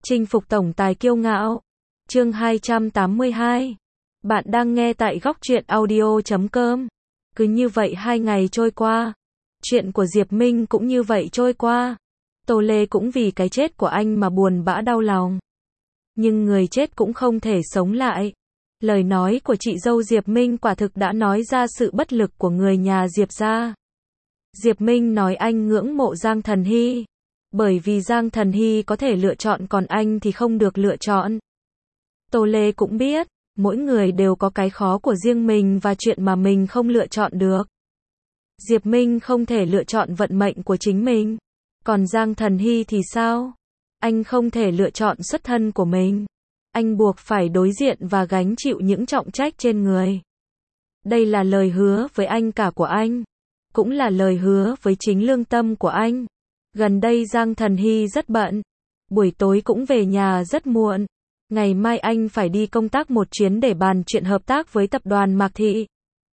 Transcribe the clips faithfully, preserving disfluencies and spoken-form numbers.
Chinh phục tổng tài kiêu ngạo. Chương hai trăm tám mươi hai. Bạn đang nghe tại góc truyện audio chấm com. Cứ như vậy hai ngày trôi qua. Chuyện của Diệp Minh cũng như vậy trôi qua. Tô Lê cũng vì cái chết của anh mà buồn bã đau lòng. Nhưng người chết cũng không thể sống lại. Lời nói của chị dâu Diệp Minh quả thực đã nói ra sự bất lực của người nhà Diệp gia. Diệp Minh nói anh ngưỡng mộ Giang Thần Hy. Bởi vì Giang Thần Hy có thể lựa chọn còn anh thì không được lựa chọn. Tô Lê cũng biết, mỗi người đều có cái khó của riêng mình và chuyện mà mình không lựa chọn được. Diệp Minh không thể lựa chọn vận mệnh của chính mình. Còn Giang Thần Hy thì sao? Anh không thể lựa chọn xuất thân của mình. Anh buộc phải đối diện và gánh chịu những trọng trách trên người. Đây là lời hứa với anh cả của anh. Cũng là lời hứa với chính lương tâm của anh. Gần đây Giang Thần Hy rất bận. Buổi tối cũng về nhà rất muộn. Ngày mai anh phải đi công tác một chuyến để bàn chuyện hợp tác với tập đoàn Mạc Thị.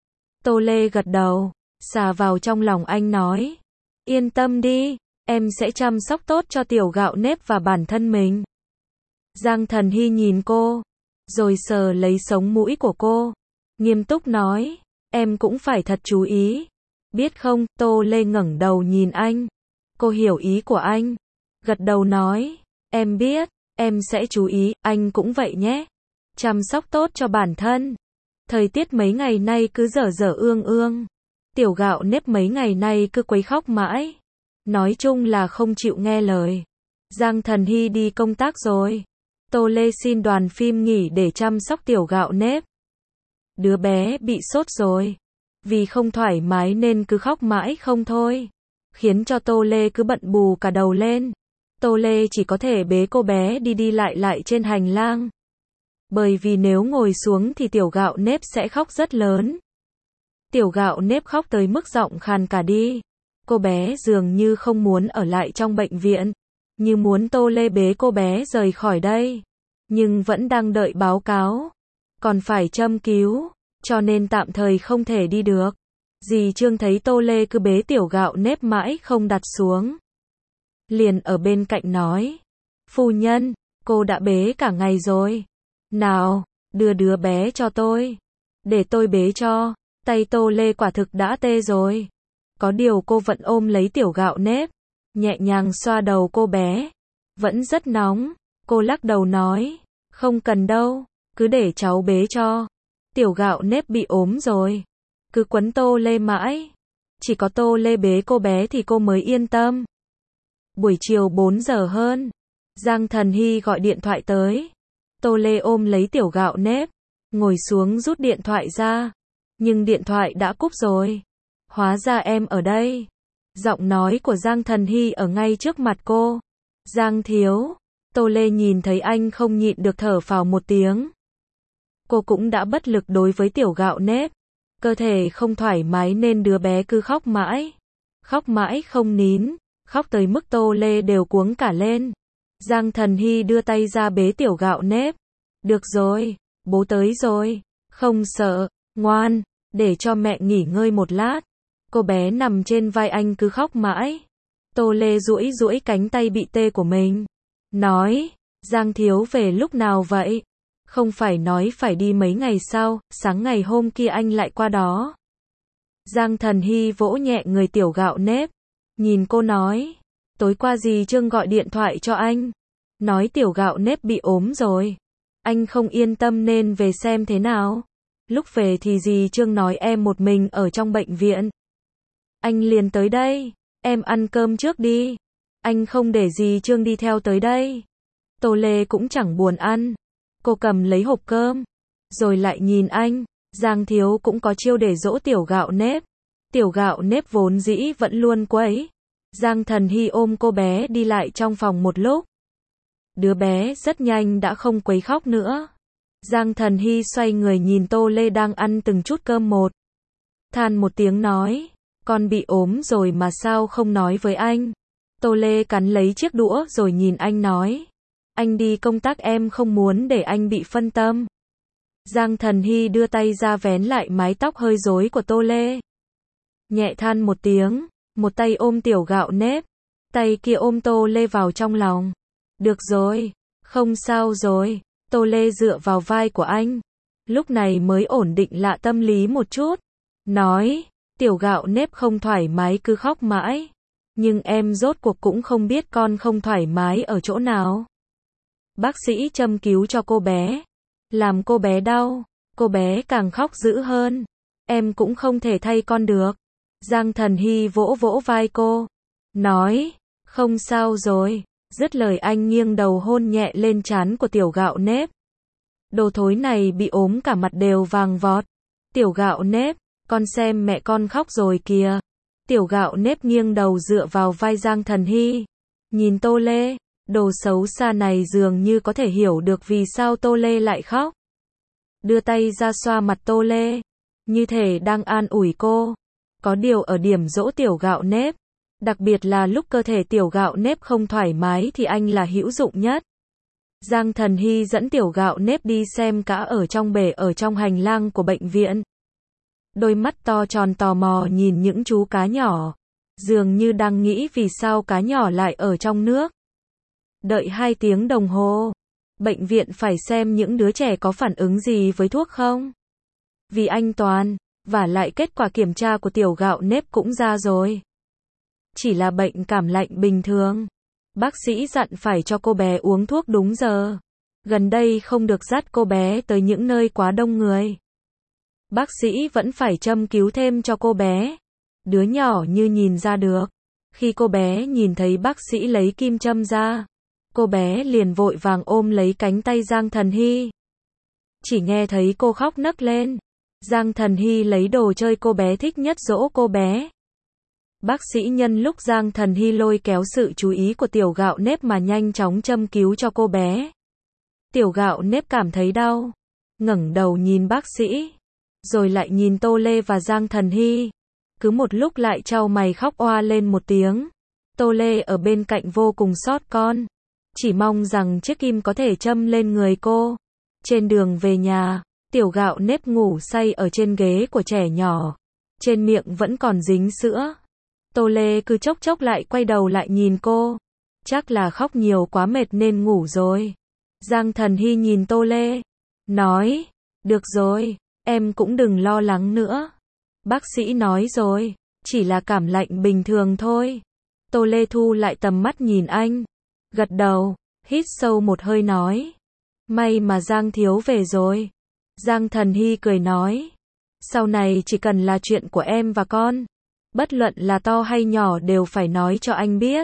Tô Lê gật đầu, xà vào trong lòng anh nói. Yên tâm đi, em sẽ chăm sóc tốt cho tiểu gạo nếp và bản thân mình. Giang Thần Hy nhìn cô, rồi sờ lấy sống mũi của cô. Nghiêm túc nói, em cũng phải thật chú ý. Biết không? Tô Lê ngẩng đầu nhìn anh. Cô hiểu ý của anh. Gật đầu nói, em biết, em sẽ chú ý, anh cũng vậy nhé. Chăm sóc tốt cho bản thân. Thời tiết mấy ngày nay cứ dở dở ương ương. Tiểu gạo nếp mấy ngày nay cứ quấy khóc mãi. Nói chung là không chịu nghe lời. Giang Thần Hy đi công tác rồi. Tô Lê xin đoàn phim nghỉ để chăm sóc tiểu gạo nếp. Đứa bé bị sốt rồi. Vì không thoải mái nên cứ khóc mãi không thôi. Khiến cho Tô Lê cứ bận bù cả đầu lên. Tô Lê chỉ có thể bế cô bé đi đi lại lại trên hành lang. Bởi vì nếu ngồi xuống thì tiểu gạo nếp sẽ khóc rất lớn. Tiểu gạo nếp khóc tới mức giọng khàn cả đi. Cô bé dường như không muốn ở lại trong bệnh viện. Như muốn Tô Lê bế cô bé rời khỏi đây. Nhưng vẫn đang đợi báo cáo. Còn phải châm cứu. Cho nên tạm thời không thể đi được. Dì Trương thấy Tô Lê cứ bế tiểu gạo nếp mãi không đặt xuống. Liền ở bên cạnh nói. Phu nhân, cô đã bế cả ngày rồi. Nào, đưa đứa bé cho tôi. Để tôi bế cho. Tay Tô Lê quả thực đã tê rồi. Có điều cô vẫn ôm lấy tiểu gạo nếp. Nhẹ nhàng xoa đầu cô bé. Vẫn rất nóng. Cô lắc đầu nói. Không cần đâu. Cứ để cháu bế cho. Tiểu gạo nếp bị ốm rồi. Cứ quấn Tô Lê mãi. Chỉ có Tô Lê bế cô bé thì cô mới yên tâm. Buổi chiều bốn giờ hơn. Giang Thần Hy gọi điện thoại tới. Tô Lê ôm lấy tiểu gạo nếp. Ngồi xuống rút điện thoại ra. Nhưng điện thoại đã cúp rồi. Hóa ra em ở đây. Giọng nói của Giang Thần Hy ở ngay trước mặt cô. Giang thiếu. Tô Lê nhìn thấy anh không nhịn được thở phào một tiếng. Cô cũng đã bất lực đối với tiểu gạo nếp. Cơ thể không thoải mái nên đứa bé cứ khóc mãi. Khóc mãi không nín. Khóc tới mức Tô Lê đều cuống cả lên. Giang Thần Hy đưa tay ra bế tiểu gạo nếp. Được rồi, bố tới rồi. Không sợ, ngoan, để cho mẹ nghỉ ngơi một lát. Cô bé nằm trên vai anh cứ khóc mãi. Tô Lê duỗi duỗi cánh tay bị tê của mình. Nói, Giang thiếu về lúc nào vậy? Không phải nói phải đi mấy ngày sau, sáng ngày hôm kia anh lại qua đó. Giang Thần Hy vỗ nhẹ người tiểu gạo nếp. Nhìn cô nói, tối qua dì Trương gọi điện thoại cho anh. Nói tiểu gạo nếp bị ốm rồi. Anh không yên tâm nên về xem thế nào. Lúc về thì dì Trương nói em một mình ở trong bệnh viện. Anh liền tới đây, em ăn cơm trước đi. Anh không để dì Trương đi theo tới đây. Tô Lê cũng chẳng buồn ăn. Cô cầm lấy hộp cơm, rồi lại nhìn anh. Giang thiếu cũng có chiêu để dỗ tiểu gạo nếp. Tiểu gạo nếp vốn dĩ vẫn luôn quấy. Giang Thần Hy ôm cô bé đi lại trong phòng một lúc. Đứa bé rất nhanh đã không quấy khóc nữa. Giang Thần Hy xoay người nhìn Tô Lê đang ăn từng chút cơm một. Than một tiếng nói, con bị ốm rồi mà sao không nói với anh. Tô Lê cắn lấy chiếc đũa rồi nhìn anh nói. Anh đi công tác em không muốn để anh bị phân tâm. Giang Thần Hy đưa tay ra vén lại mái tóc hơi rối của Tô Lê. Nhẹ than một tiếng, một tay ôm tiểu gạo nếp, tay kia ôm Tô Lê vào trong lòng. Được rồi, Không sao rồi. Tô Lê dựa vào vai của anh. Lúc này mới ổn định lại tâm lý một chút. Nói, tiểu gạo nếp không thoải mái cứ khóc mãi. Nhưng em rốt cuộc cũng không biết con không thoải mái ở chỗ nào. Bác sĩ châm cứu cho cô bé. Làm cô bé đau. Cô bé càng khóc dữ hơn. Em cũng không thể thay con được. Giang Thần Hy vỗ vỗ vai cô. Nói, không sao rồi. Dứt lời anh nghiêng đầu hôn nhẹ lên trán của tiểu gạo nếp. Đồ thối này bị ốm cả mặt đều vàng vọt. Tiểu gạo nếp, con xem mẹ con khóc rồi kìa. Tiểu gạo nếp nghiêng đầu dựa vào vai Giang Thần Hy. Nhìn Tô Lê, đồ xấu xa này dường như có thể hiểu được vì sao Tô Lê lại khóc. Đưa tay ra xoa mặt Tô Lê. Như thể đang an ủi cô. Có điều ở điểm dỗ tiểu gạo nếp. Đặc biệt là lúc cơ thể tiểu gạo nếp không thoải mái thì anh là hữu dụng nhất. Giang Thần Hy dẫn tiểu gạo nếp đi xem cá ở trong bể ở trong hành lang của bệnh viện. Đôi mắt to tròn tò mò nhìn những chú cá nhỏ. Dường như đang nghĩ vì sao cá nhỏ lại ở trong nước. Đợi hai tiếng đồng hồ. Bệnh viện phải xem những đứa trẻ có phản ứng gì với thuốc không. Vì anh toàn, và lại kết quả kiểm tra của tiểu gạo nếp cũng ra rồi. Chỉ là bệnh cảm lạnh bình thường. Bác sĩ dặn phải cho cô bé uống thuốc đúng giờ. Gần đây không được dắt cô bé tới những nơi quá đông người. Bác sĩ vẫn phải châm cứu thêm cho cô bé. Đứa nhỏ như nhìn ra được. Khi cô bé nhìn thấy bác sĩ lấy kim châm ra, cô bé liền vội vàng ôm lấy cánh tay Giang Thần Hy. Chỉ nghe thấy cô khóc nấc lên. Giang Thần Hy lấy đồ chơi cô bé thích nhất dỗ cô bé. Bác sĩ nhân lúc Giang Thần Hy lôi kéo sự chú ý của tiểu gạo nếp mà nhanh chóng châm cứu cho cô bé. Tiểu gạo nếp cảm thấy đau. Ngẩng đầu nhìn bác sĩ. Rồi lại nhìn Tô Lê và Giang Thần Hy. Cứ một lúc lại chau mày khóc oa lên một tiếng. Tô Lê ở bên cạnh vô cùng xót con. Chỉ mong rằng chiếc kim có thể châm lên người cô. Trên đường về nhà, tiểu gạo nếp ngủ say ở trên ghế của trẻ nhỏ. Trên miệng vẫn còn dính sữa. Tô Lê cứ chốc chốc lại quay đầu lại nhìn cô. Chắc là khóc nhiều quá mệt nên ngủ rồi. Giang Thần Hy nhìn Tô Lê. Nói, được rồi, em cũng đừng lo lắng nữa. Bác sĩ nói rồi, chỉ là cảm lạnh bình thường thôi. Tô Lê thu lại tầm mắt nhìn anh. Gật đầu, hít sâu một hơi nói. May mà Giang thiếu về rồi. Giang Thần Hy cười nói. Sau này chỉ cần là chuyện của em và con. Bất luận là to hay nhỏ đều phải nói cho anh biết.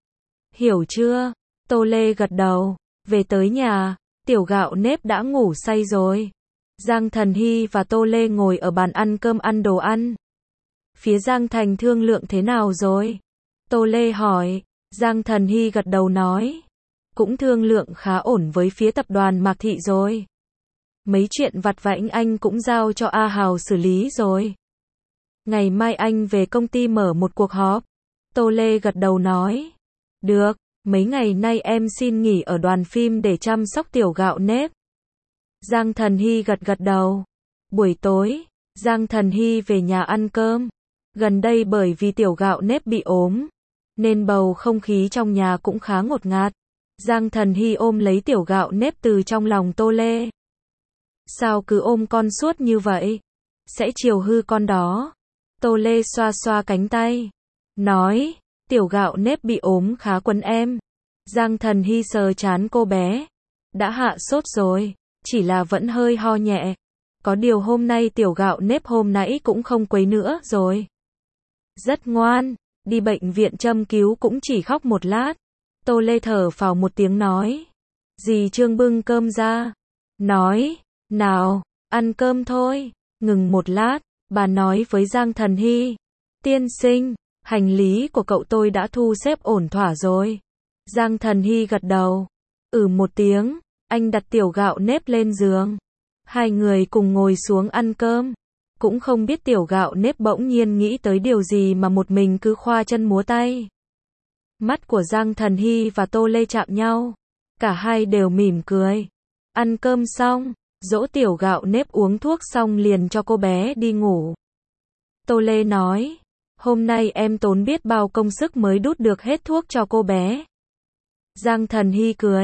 Hiểu chưa? Tô Lê gật đầu. Về tới nhà, tiểu gạo nếp đã ngủ say rồi. Giang Thần Hy và Tô Lê ngồi ở bàn ăn cơm ăn đồ ăn. Phía Giang Thành thương lượng thế nào rồi? Tô Lê hỏi. Giang Thần Hy gật đầu nói. Cũng thương lượng khá ổn với phía tập đoàn Mạc Thị rồi. Mấy chuyện vặt vãnh anh cũng giao cho A Hào xử lý rồi. Ngày mai anh về công ty mở một cuộc họp. Tô Lê gật đầu nói. Được, mấy ngày nay em xin nghỉ ở đoàn phim để chăm sóc tiểu gạo nếp. Giang Thần Hy gật gật đầu. Buổi tối, Giang Thần Hy về nhà ăn cơm. Gần đây bởi vì tiểu gạo nếp bị ốm, nên bầu không khí trong nhà cũng khá ngột ngạt. Giang Thần Hy ôm lấy tiểu gạo nếp từ trong lòng Tô Lê. Sao cứ ôm con suốt như vậy? Sẽ chiều hư con đó. Tô Lê xoa xoa cánh tay. Nói, tiểu gạo nếp bị ốm khá quấn em. Giang Thần Hy sờ trán cô bé. Đã hạ sốt rồi, chỉ là vẫn hơi ho nhẹ. Có điều hôm nay tiểu gạo nếp hôm nãy cũng không quấy nữa rồi. Rất ngoan, đi bệnh viện châm cứu cũng chỉ khóc một lát. Tô Lê thở phào một tiếng nói. Dì Trương bưng cơm ra. Nói, nào, ăn cơm thôi. Ngừng một lát, bà nói với Giang Thần Hy. Tiên sinh, hành lý của cậu tôi đã thu xếp ổn thỏa rồi. Giang Thần Hy gật đầu. Ừ một tiếng, anh đặt tiểu gạo nếp lên giường. Hai người cùng ngồi xuống ăn cơm. Cũng không biết tiểu gạo nếp bỗng nhiên nghĩ tới điều gì mà một mình cứ khoa chân múa tay. Mắt của Giang Thần Hy và Tô Lê chạm nhau. Cả hai đều mỉm cười. Ăn cơm xong, dỗ tiểu gạo nếp uống thuốc xong liền cho cô bé đi ngủ. Tô Lê nói, hôm nay em tốn biết bao công sức mới đút được hết thuốc cho cô bé. Giang Thần Hy cười,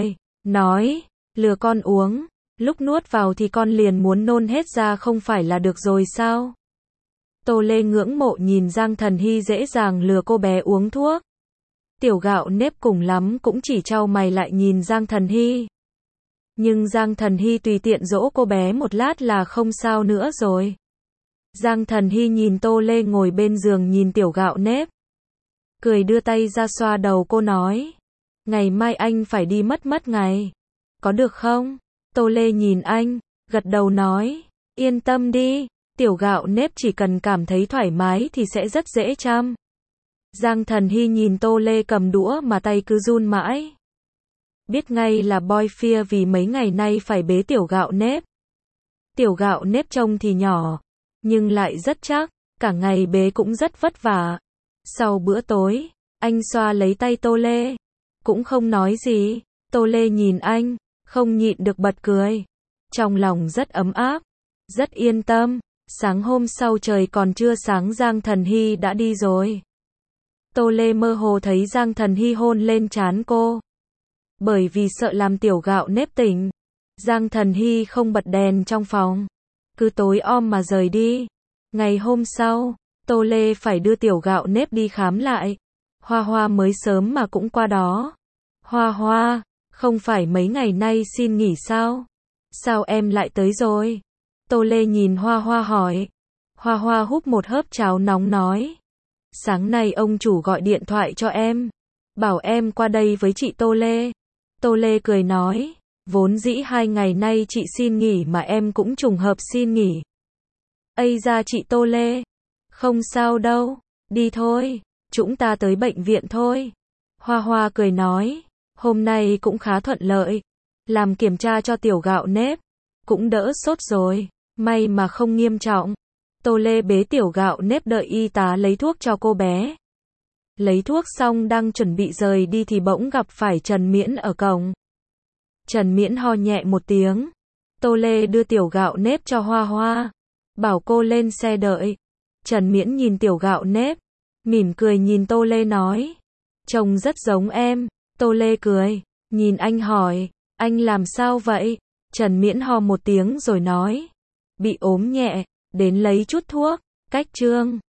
nói, lừa con uống, lúc nuốt vào thì con liền muốn nôn hết ra không phải là được rồi sao? Tô Lê ngưỡng mộ nhìn Giang Thần Hy dễ dàng lừa cô bé uống thuốc. Tiểu Gạo Nếp cùng lắm cũng chỉ chau mày lại nhìn Giang Thần Hy. Nhưng Giang Thần Hy tùy tiện dỗ cô bé một lát là không sao nữa rồi. Giang Thần Hy nhìn Tô Lê ngồi bên giường nhìn Tiểu Gạo Nếp. Cười đưa tay ra xoa đầu cô nói. Ngày mai anh phải đi mất mất ngày. Có được không? Tô Lê nhìn anh, gật đầu nói. Yên tâm đi, Tiểu Gạo Nếp chỉ cần cảm thấy thoải mái thì sẽ rất dễ chăm. Giang Thần Hy nhìn Tô Lê cầm đũa mà tay cứ run mãi. Biết ngay là boy fear vì mấy ngày nay phải bế Tiểu Gạo Nếp. Tiểu Gạo Nếp trông thì nhỏ, nhưng lại rất chắc, cả ngày bế cũng rất vất vả. Sau bữa tối, anh xoa lấy tay Tô Lê, cũng không nói gì. Tô Lê nhìn anh, không nhịn được bật cười. Trong lòng rất ấm áp, rất yên tâm. Sáng hôm sau trời còn chưa sáng Giang Thần Hy đã đi rồi. Tô Lê mơ hồ thấy Giang Thần Hy hôn lên trán cô. Bởi vì sợ làm Tiểu Gạo Nếp tỉnh, Giang Thần Hy không bật đèn trong phòng, cứ tối om mà rời đi. Ngày hôm sau, Tô Lê phải đưa Tiểu Gạo Nếp đi khám lại. Hoa Hoa mới sớm mà cũng qua đó. Hoa Hoa, không phải mấy ngày nay xin nghỉ sao? Sao em lại tới rồi? Tô Lê nhìn Hoa Hoa hỏi. Hoa Hoa húp một hớp cháo nóng nói. Sáng nay ông chủ gọi điện thoại cho em, bảo em qua đây với chị Tô Lê. Tô Lê cười nói, vốn dĩ hai ngày nay chị xin nghỉ mà em cũng trùng hợp xin nghỉ. Ây da chị Tô Lê, không sao đâu, đi thôi, chúng ta tới bệnh viện thôi. Hoa Hoa cười nói, hôm nay cũng khá thuận lợi, làm kiểm tra cho Tiểu Gạo Nếp, cũng đỡ sốt rồi, may mà không nghiêm trọng. Tô Lê bế Tiểu Gạo Nếp đợi y tá lấy thuốc cho cô bé. Lấy thuốc xong đang chuẩn bị rời đi thì bỗng gặp phải Trần Miễn ở cổng. Trần Miễn ho nhẹ một tiếng. Tô Lê đưa Tiểu Gạo Nếp cho Hoa Hoa, bảo cô lên xe đợi. Trần Miễn nhìn Tiểu Gạo Nếp, mỉm cười nhìn Tô Lê nói, trông rất giống em. Tô Lê cười, nhìn anh hỏi, anh làm sao vậy? Trần Miễn ho một tiếng rồi nói, bị ốm nhẹ, đến lấy chút thuốc, cách trương.